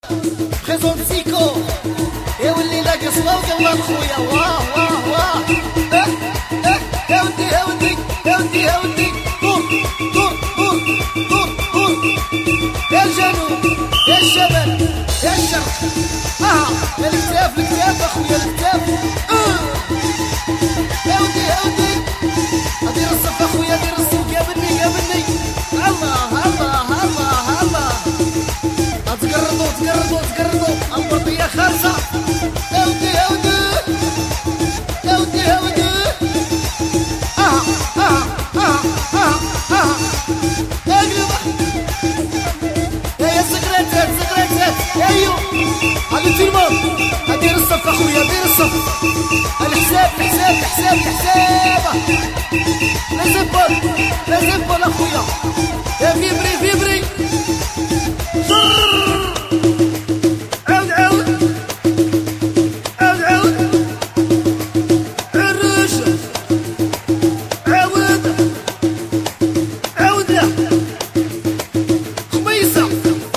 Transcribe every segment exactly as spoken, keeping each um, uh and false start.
بريزون سيكو يا ولي لا قصوى وقلب خويا واه واه واه اه اه يا ودي يا ودي يا ودي يا ودي دور دور دور دور دور يا الجنوب يا الشمال يا الشرق اه يا الكتاف الكتاف اخويا الكتاف اه يا ودي يا ودي ادير الصف اخويا دير الصف قابلني قابلني الله الله الله الله تقرضوا تقرضوا تقرضوا البطية خالصة يا ودي يا ودي يا ودي يا ودي اه اه اه اه اه يا قلبة يا سكرتات سكرتات ايو هذا تيرمان هدير الصف اخويا دير الصف الحساب الحساب الحساب الحساب لازم بول لازم بول اخويا يا فيبري فيبري عود عود عود عود الرجل عود عود له خميسة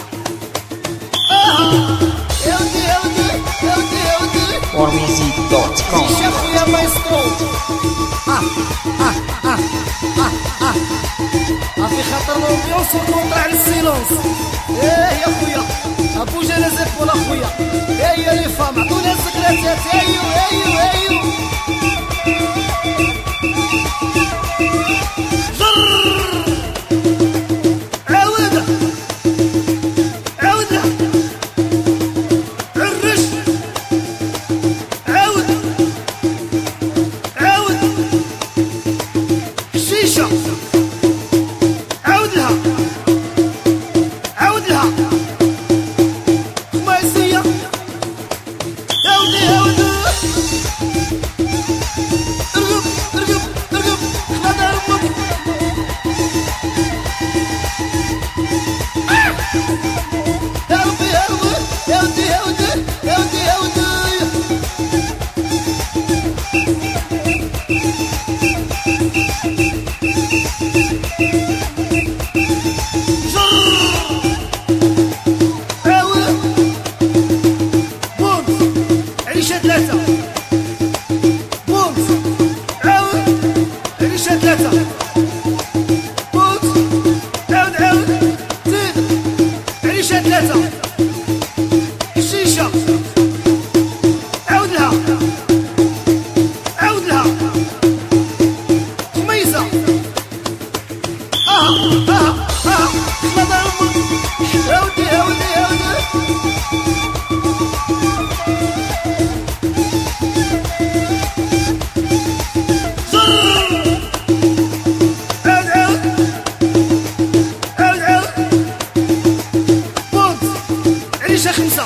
اه يا ودي يا ودي يا ودي يا ودي warmusic دوت كوم يا خويا مايسترو اه اه اه اه اه في خاطر الامبيونس ونطلع للسيلونس ايه يا خويا ابو جنازات ولا خويا ايه يا لي فام عطونا السكرتات ايو ايو ايو عاود عاود عرش عاود عاود الشيشة عاود لها عاود لها خماسية يا ودي يا ودي ارقب ارقب ارقب خلنا ربك يا ربي يا ربي يا ودي يا ودي يا ودي يا ودي ثلاثة بومز عاود عيشة ثلاثة بومز عاود عاود زيد عيشة ثلاثة الشيشة عاود لها عاود لها خميسة اه اه اه خلنا امك يا ودي يا ودي يا ودي عيشة خمسة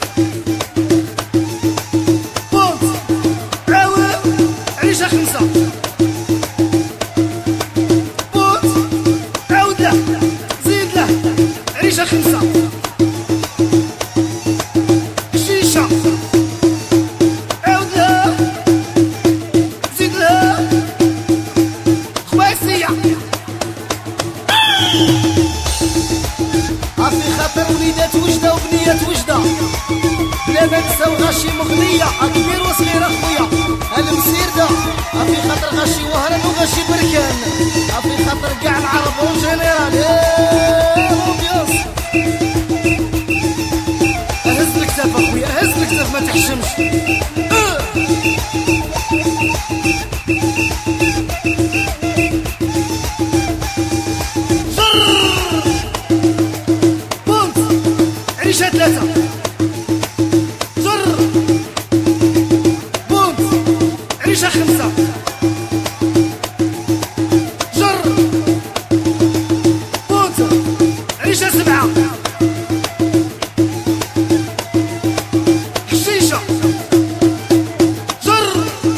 بومز عاود عيشة خمسة بومز عاود له زيد له عيشة خمسة الشيشة عاود له زيد له خماسية عفي خاطر وليدات وجدة وبنيات وجدة بلا ما تساو غاشي مغنية كبير وصغير اخويا المسير دا عفي خاطر غاشي وهران وغاشي بركان عفي خاطر كاع العرب والجنرال امبيونس هز الكتاف اخويا هز الكتاف ما تحشمش عيشة ثلاثة زر بومز عيشة خمسة زر بومز عيشة سبعة حشيشة زر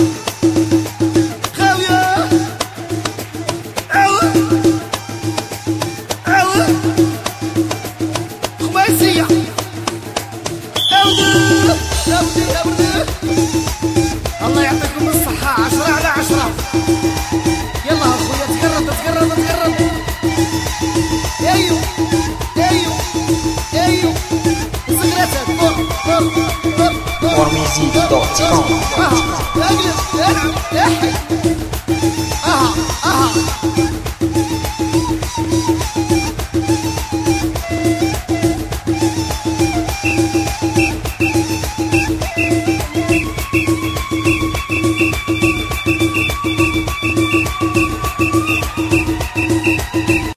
خاوية عاود عاود خماسية ميوزك دوت كوم. اها اجلس العب احي اها اها